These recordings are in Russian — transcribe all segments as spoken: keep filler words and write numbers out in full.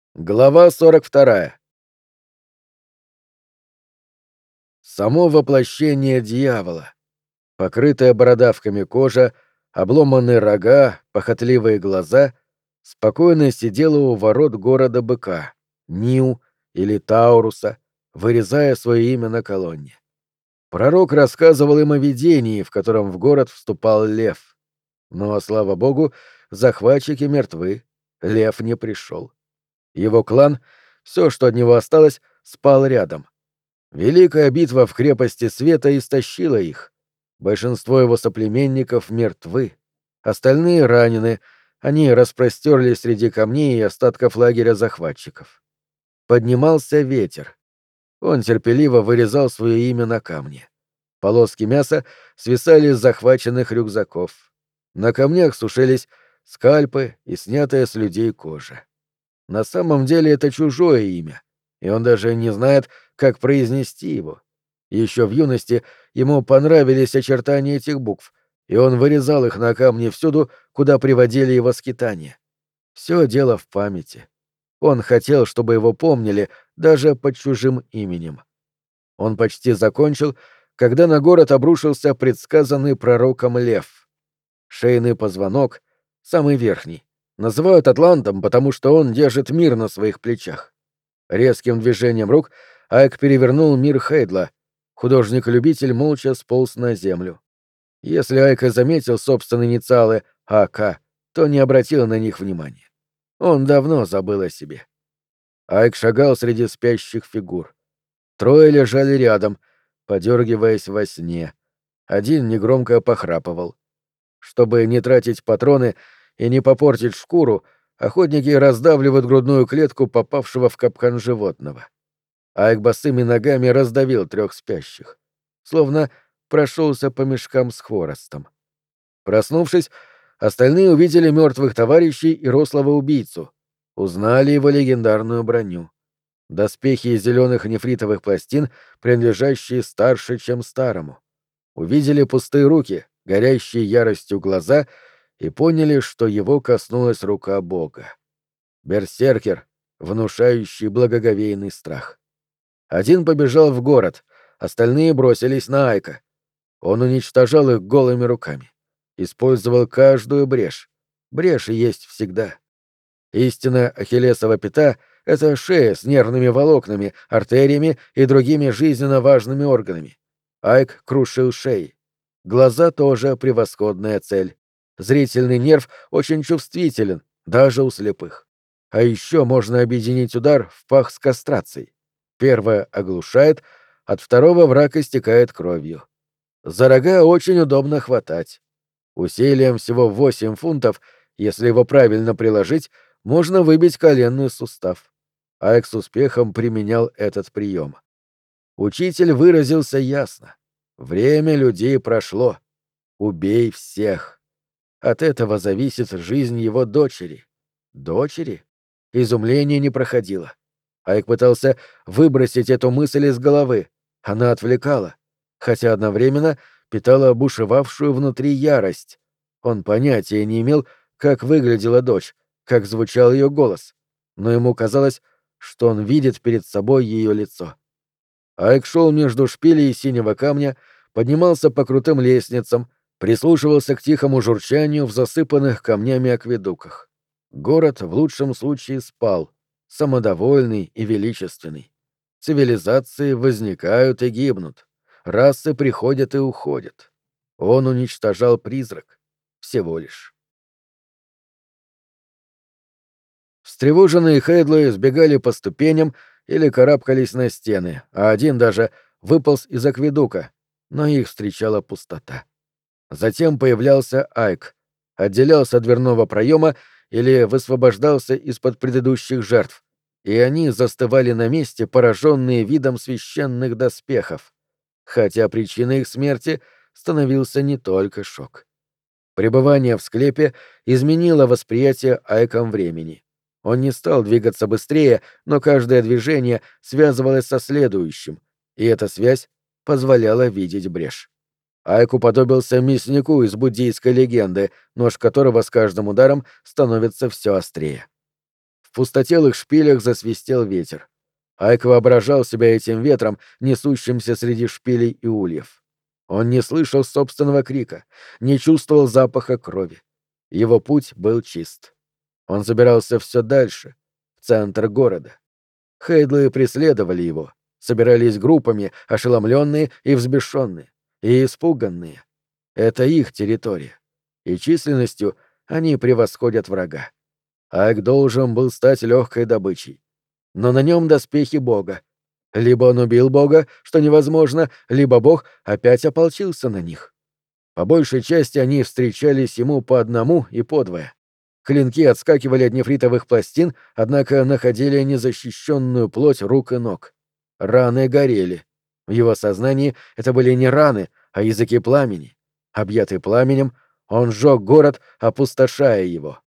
Глава сорок вторая. Само воплощение дьявола. Покрытая бородавками кожа, обломанные рога, похотливые глаза, спокойно сидела у ворот города быка, Нью или Тауруса, вырезая свое имя на колонне. Пророк рассказывал им о видении, в котором в город вступал лев. Но, слава богу, захватчики мертвы, лев не пришел. Его клан, все, что от него осталось, спал рядом. Великая битва в крепости Света истощила их. Большинство его соплеменников мертвы. Остальные ранены, они распростерлись среди камней и остатков лагеря захватчиков. Поднимался ветер. Он терпеливо вырезал свое имя на камне. Полоски мяса свисали с захваченных рюкзаков. На камнях сушились скальпы и снятая с людей кожа. На самом деле это чужое имя, и он даже не знает, как произнести его. Еще в юности ему понравились очертания этих букв, и он вырезал их на камне всюду, куда приводили его скитания. Все дело в памяти. Он хотел, чтобы его помнили, даже под чужим именем. Он почти закончил, когда на город обрушился предсказанный пророком лев. Шейный позвонок, самый верхний, называют атлантом, потому что он держит мир на своих плечах. Резким движением рук Айк перевернул мир Хейдла. Художник-любитель молча сполз на землю. Если Айк и заметил собственные инициалы А К, то не обратил на них внимания. Он давно забыл о себе. Айк шагал среди спящих фигур. Трое лежали рядом, подергиваясь во сне. Один негромко похрапывал. Чтобы не тратить патроны и не попортить шкуру, охотники раздавливают грудную клетку попавшего в капкан животного. Айк босыми ногами раздавил трех спящих. Словно прошелся по мешкам с хворостом. Проснувшись, остальные увидели мертвых товарищей и рослого убийцу. Узнали его легендарную броню. Доспехи из зеленых нефритовых пластин, принадлежащие старше, чем старому. Увидели пустые руки, горящие яростью глаза, и поняли, что его коснулась рука Бога. Берсеркер, внушающий благоговейный страх. Один побежал в город, остальные бросились на Айка. Он уничтожал их голыми руками. Использовал каждую брешь. Бреши есть всегда. Истинная ахиллесова пята — это шея с нервными волокнами, артериями и другими жизненно важными органами. Айк крушил шеи. Глаза тоже превосходная цель. Зрительный нерв очень чувствителен, даже у слепых. А еще можно объединить удар в пах с кастрацией. Первое оглушает, от второго враг истекает кровью. За рога очень удобно хватать. Усилием всего восемь фунтов, если его правильно приложить, можно выбить коленный сустав. Айк с успехом применял этот прием. Учитель выразился ясно. Время людей прошло. Убей всех. От этого зависит жизнь его дочери. Дочери? Изумление не проходило. Айк пытался выбросить эту мысль из головы. Она отвлекала, хотя одновременно питала бушевавшую внутри ярость. Он понятия не имел, как выглядела дочь, как звучал ее голос, но ему казалось, что он видит перед собой ее лицо. Айк шел между шпилей синего камня, поднимался по крутым лестницам, прислушивался к тихому журчанию в засыпанных камнями акведуках. Город в лучшем случае спал, самодовольный и величественный. Цивилизации возникают и гибнут, расы приходят и уходят. Он уничтожал призрак. Всего лишь. Встревоженные Хейдлы сбегали по ступеням или карабкались на стены, а один даже выполз из акведука, но их встречала пустота. Затем появлялся Айк, отделялся от дверного проема или высвобождался из-под предыдущих жертв, и они застывали на месте, пораженные видом священных доспехов, хотя причиной их смерти становился не только шок. Пребывание в склепе изменило восприятие Айком времени. Он не стал двигаться быстрее, но каждое движение связывалось со следующим, и эта связь позволяла видеть брешь. Айк уподобился мяснику из буддийской легенды, нож которого с каждым ударом становится все острее. В пустотелых шпилях засвистел ветер. Айк воображал себя этим ветром, несущимся среди шпилей и ульев. Он не слышал собственного крика, не чувствовал запаха крови. Его путь был чист. Он забирался все дальше, в центр города. Хейдлы преследовали его, собирались группами, ошеломленные и взбешенные, и испуганные. Это их территория, и численностью они превосходят врага. Айк должен был стать легкой добычей. Но на нем доспехи Бога. Либо он убил Бога, что невозможно, либо Бог опять ополчился на них. По большей части они встречались ему по одному и подвое. Клинки отскакивали от нефритовых пластин, однако находили незащищенную плоть рук и ног. Раны горели. В его сознании это были не раны, а языки пламени. Объятый пламенем, он сжег город, опустошая его.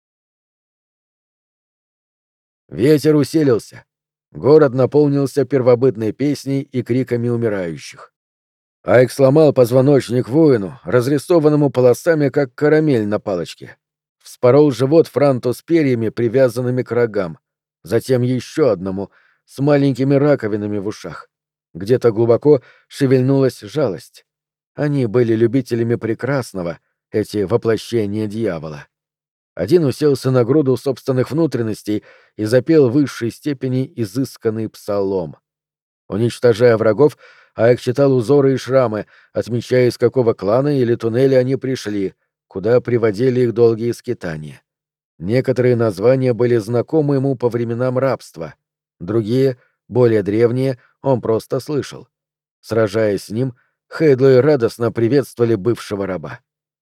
Ветер усилился. Город наполнился первобытной песней и криками умирающих. Айк сломал позвоночник воину, разрисованному полосами, как карамель на палочке. Вспорол живот франту с перьями, привязанными к рогам. Затем еще одному, с маленькими раковинами в ушах. Где-то глубоко шевельнулась жалость. Они были любителями прекрасного, эти воплощения дьявола. Один уселся на груду собственных внутренностей и запел в высшей степени изысканный псалом. Уничтожая врагов, Айк читал узоры и шрамы, отмечая, из какого клана или туннеля они пришли, куда приводили их долгие скитания. Некоторые названия были знакомы ему по временам рабства, другие, более древние, он просто слышал. Сражаясь с ним, Хейдлы радостно приветствовали бывшего раба.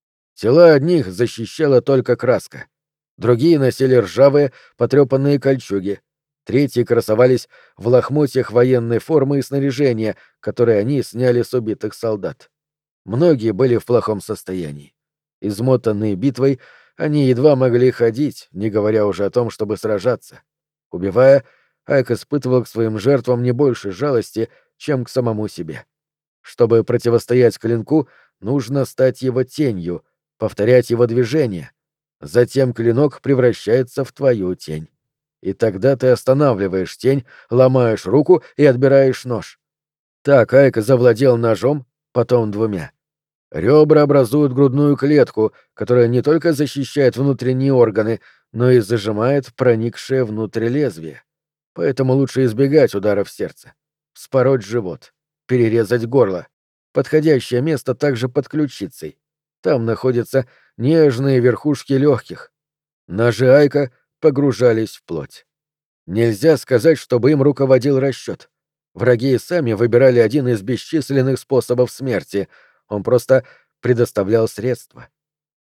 Тела одних защищала только краска. Другие носили ржавые, потрепанные кольчуги. Третьи красовались в лохмотьях военной формы и снаряжения, которые они сняли с убитых солдат. Многие были в плохом состоянии. Измотанные битвой, они едва могли ходить, не говоря уже о том, чтобы сражаться. Убивая, Айк испытывал к своим жертвам не больше жалости, чем к самому себе. Чтобы противостоять клинку, нужно стать его тенью, повторять его движения. Затем клинок превращается в твою тень. И тогда ты останавливаешь тень, ломаешь руку и отбираешь нож. Так Айк завладел ножом, потом двумя. Ребра образуют грудную клетку, которая не только защищает внутренние органы, но и зажимает проникшее внутрь лезвие. Поэтому лучше избегать ударов в сердце. Вспороть живот, перерезать горло. Подходящее место также под ключицей. Там находятся нежные верхушки легких. Ножи Айка погружались в плоть. Нельзя сказать, чтобы им руководил расчет. Враги и сами выбирали один из бесчисленных способов смерти. Он просто предоставлял средства.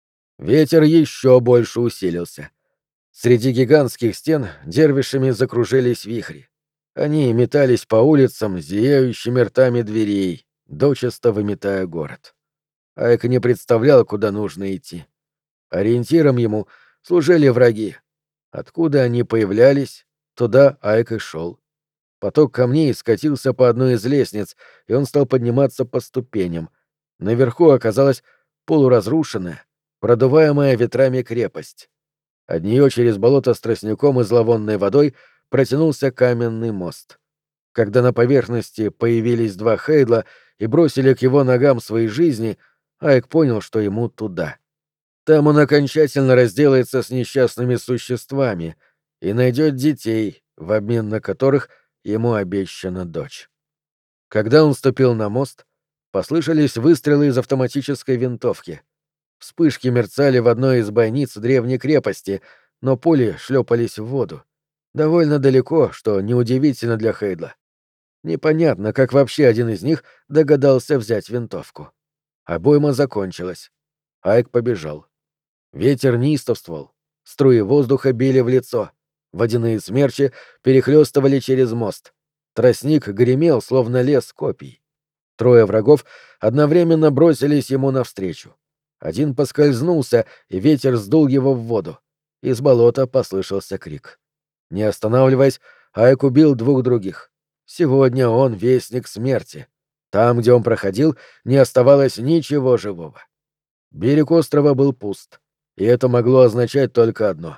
Ветер еще больше усилился. Среди гигантских стен дервишами закружились вихри. Они метались по улицам, зияющими ртами дверей, дочисто выметая город. Айк не представлял, куда нужно идти. Ориентиром ему служили враги. Откуда они появлялись, туда Айк и шел. Поток камней скатился по одной из лестниц, и он стал подниматься по ступеням. Наверху оказалась полуразрушенная, продуваемая ветрами крепость. От нее через болото с тростником и зловонной водой протянулся каменный мост. Когда на поверхности появились два Хейдла и бросили к его ногам свои жизни, Айк понял, что ему туда. Там он окончательно разделается с несчастными существами и найдет детей, в обмен на которых ему обещана дочь. Когда он ступил на мост, послышались выстрелы из автоматической винтовки. Вспышки мерцали в одной из бойниц древней крепости, но пули шлепались в воду. Довольно далеко, что неудивительно для Хейдла. Непонятно, как вообще один из них догадался взять винтовку. Обойма закончилась. Айк побежал. Ветер неистовствовал. Струи воздуха били в лицо. Водяные смерчи перехлёстывали через мост. Тростник гремел, словно лес копий. Трое врагов одновременно бросились ему навстречу. Один поскользнулся, и ветер сдул его в воду. Из болота послышался крик. Не останавливаясь, Айк убил двух других. Сегодня он вестник смерти. Там, где он проходил, не оставалось ничего живого. Берег острова был пуст, и это могло означать только одно.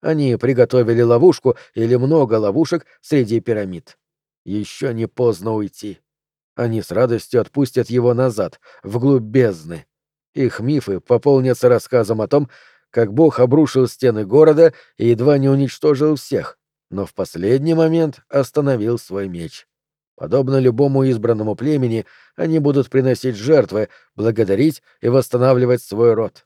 Они приготовили ловушку или много ловушек среди пирамид. Еще не поздно уйти. Они с радостью отпустят его назад, вглубь бездны. Их мифы пополнятся рассказом о том, как Бог обрушил стены города и едва не уничтожил всех, но в последний момент остановил свой меч. Подобно любому избранному племени, они будут приносить жертвы, благодарить и восстанавливать свой род.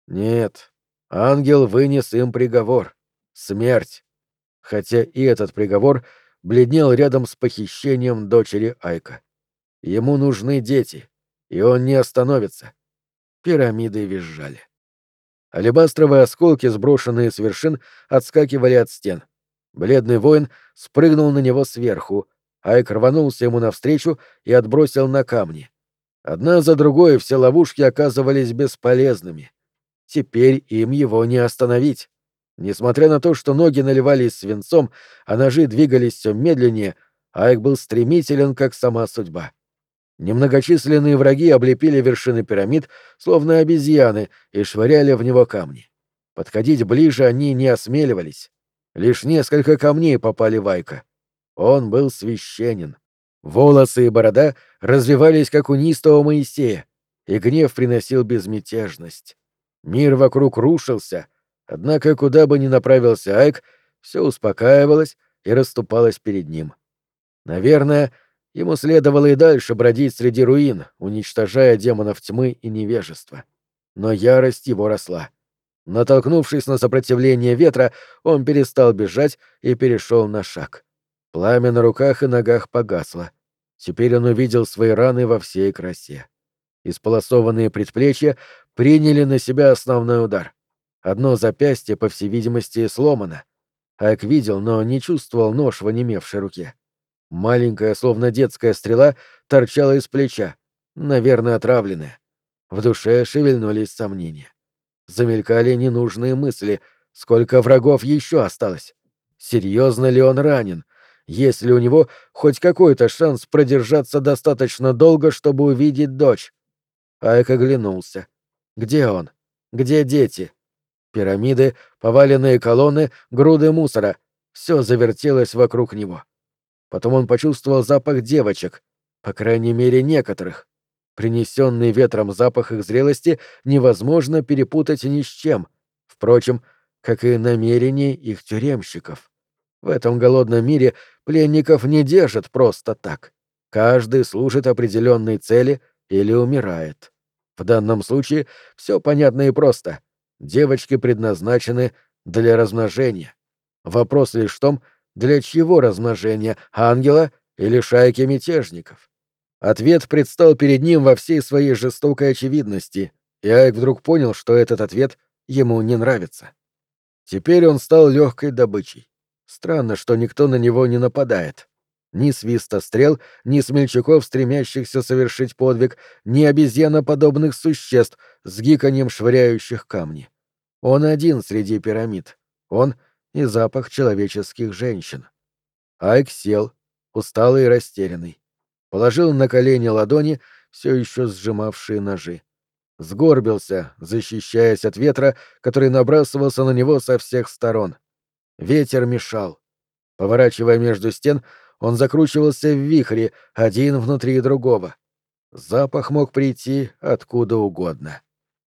Нет, ангел вынес им приговор — смерть. Хотя и этот приговор бледнел рядом с похищением дочери Айка. Ему нужны дети, и он не остановится. Пирамиды визжали. Алебастровые осколки, сброшенные с вершин, отскакивали от стен. Бледный воин спрыгнул на него сверху. Айк рванулся ему навстречу и отбросил на камни. Одна за другой все ловушки оказывались бесполезными. Теперь им его не остановить. Несмотря на то, что ноги наливались свинцом, а ножи двигались все медленнее, Айк был стремителен, как сама судьба. Немногочисленные враги облепили вершины пирамид, словно обезьяны, и швыряли в него камни. Подходить ближе они не осмеливались. Лишь несколько камней попали в Айка. Он был священен. Волосы и борода развивались, как у неистового Моисея, и гнев приносил безмятежность. Мир вокруг рушился, однако куда бы ни направился Айк, все успокаивалось и расступалось перед ним. Наверное, ему следовало и дальше бродить среди руин, уничтожая демонов тьмы и невежества. Но ярость его росла. Натолкнувшись на сопротивление ветра, он перестал бежать и перешел на шаг. Пламя на руках и ногах погасло. Теперь он увидел свои раны во всей красе. Исполосованные предплечья приняли на себя основной удар. Одно запястье, по всей видимости, сломано. Айк видел, но не чувствовал нож в онемевшей руке. Маленькая, словно детская стрела, торчала из плеча, наверное, отравленная. В душе шевельнулись сомнения. Замелькали ненужные мысли. Сколько врагов еще осталось? Серьезно ли он ранен? Есть ли у него хоть какой-то шанс продержаться достаточно долго, чтобы увидеть дочь? Айк оглянулся. Где он? Где дети? Пирамиды, поваленные колонны, груды мусора. Все завертелось вокруг него. Потом он почувствовал запах девочек, по крайней мере, некоторых. Принесенный ветром запах их зрелости невозможно перепутать ни с чем, впрочем, как и намерения их тюремщиков. В этом голодном мире пленников не держат просто так. Каждый служит определенной цели или умирает. В данном случае все понятно и просто. Девочки предназначены для размножения. Вопрос лишь в том, для чьего размножения — ангела или шайки мятежников? Ответ предстал перед ним во всей своей жестокой очевидности, и Айк вдруг понял, что этот ответ ему не нравится. Теперь он стал легкой добычей. Странно, что никто на него не нападает. Ни свиста стрел, ни смельчаков, стремящихся совершить подвиг, ни обезьяноподобных существ с гиканьем швыряющих камни. Он один среди пирамид. Он и запах человеческих женщин. Айк сел, усталый и растерянный. Положил на колени ладони, все еще сжимавшие ножи. Сгорбился, защищаясь от ветра, который набрасывался на него со всех сторон. Ветер мешал. Поворачивая между стен, он закручивался в вихре, один внутри другого. Запах мог прийти откуда угодно.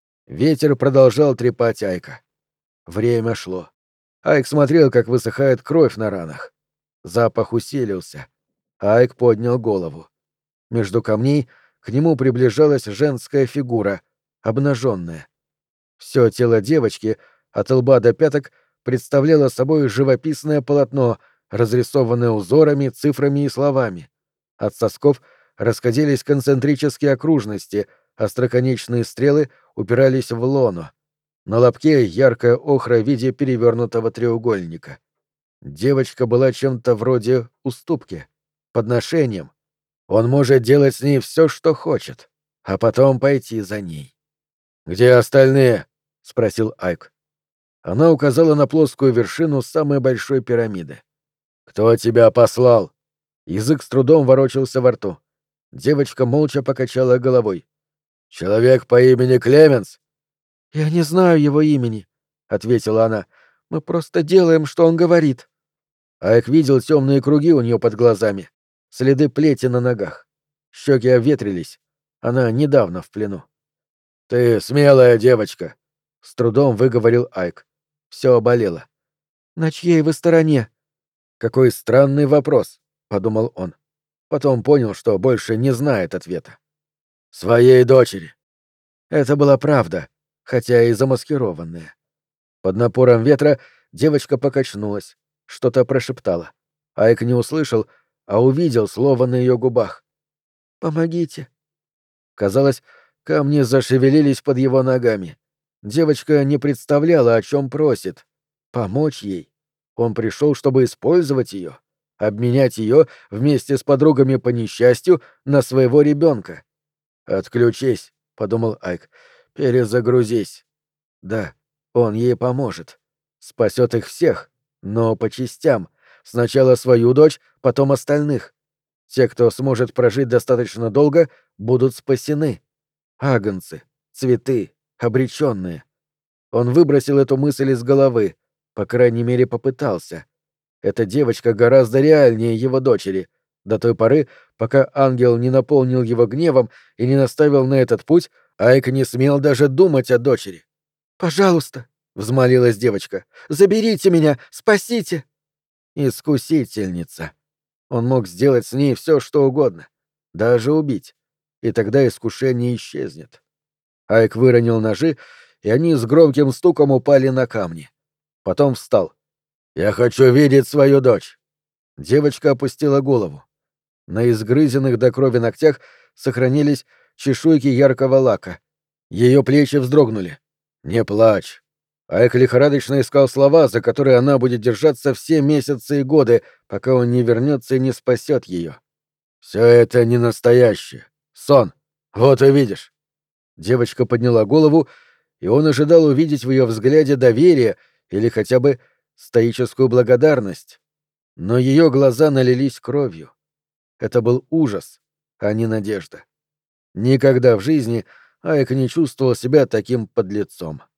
Ветер продолжал трепать Айка. Время шло. Айк смотрел, как высыхает кровь на ранах. Запах усилился. Айк поднял голову. Между камней к нему приближалась женская фигура, обнаженная. Все тело девочки, от лба до пяток, представляло собой живописное полотно, разрисованное узорами, цифрами и словами. От сосков расходились концентрические окружности, остроконечные стрелы упирались в лоно. На лобке яркая охра в виде перевернутого треугольника. Девочка была чем-то вроде уступки, подношением. Он может делать с ней все, что хочет, а потом пойти за ней. «Где остальные?» — спросил Айк. Она указала на плоскую вершину самой большой пирамиды. «Кто тебя послал?» Язык с трудом ворочался во рту. Девочка молча покачала головой. «Человек по имени Клеменс?» «Я не знаю его имени», — ответила она. Мы просто делаем, что он говорит». Айк видел темные круги у нее под глазами, следы плети на ногах. Щеки обветрились. Она недавно в плену. «Ты смелая девочка», — с трудом выговорил Айк. Все болело. «На чьей вы стороне?» «Какой странный вопрос», — подумал он. Потом понял, что больше не знает ответа. «Своей дочери». Это была правда, хотя и замаскированная. Под напором ветра девочка покачнулась, что-то прошептала. Айк не услышал, а увидел слово на ее губах. «Помогите». Казалось, камни зашевелились под его ногами. Девочка не представляла, о чем просит. Помочь ей. Он пришел, чтобы использовать ее, обменять ее вместе с подругами по несчастью на своего ребенка. «Отключись», — подумал Айк, — «перезагрузись». Да, он ей поможет. Спасет их всех, но по частям. Сначала свою дочь, потом остальных. Те, кто сможет прожить достаточно долго, будут спасены. Агнцы, цветы, обреченные. Он выбросил эту мысль из головы, по крайней мере, попытался. Эта девочка гораздо реальнее его дочери, до той поры, пока ангел не наполнил его гневом и не наставил на этот путь, Айк не смел даже думать о дочери. «Пожалуйста», — взмолилась девочка, — «заберите меня, спасите». Искусительница. Он мог сделать с ней все, что угодно, даже убить, и тогда искушение исчезнет. Айк выронил ножи, и они с громким стуком упали на камни. Потом встал. «Я хочу видеть свою дочь». Девочка опустила голову. На изгрызенных до крови ногтях сохранились чешуйки яркого лака. Ее плечи вздрогнули. «Не плачь». Айк лихорадочно искал слова, за которые она будет держаться все месяцы и годы, пока он не вернется и не спасет ее. «Все это не настоящее. Сон. Вот увидишь». Девочка подняла голову, и он ожидал увидеть в ее взгляде доверие или хотя бы стоическую благодарность. Но ее глаза налились кровью. Это был ужас, а не надежда. Никогда в жизни Айк не чувствовал себя таким подлецом.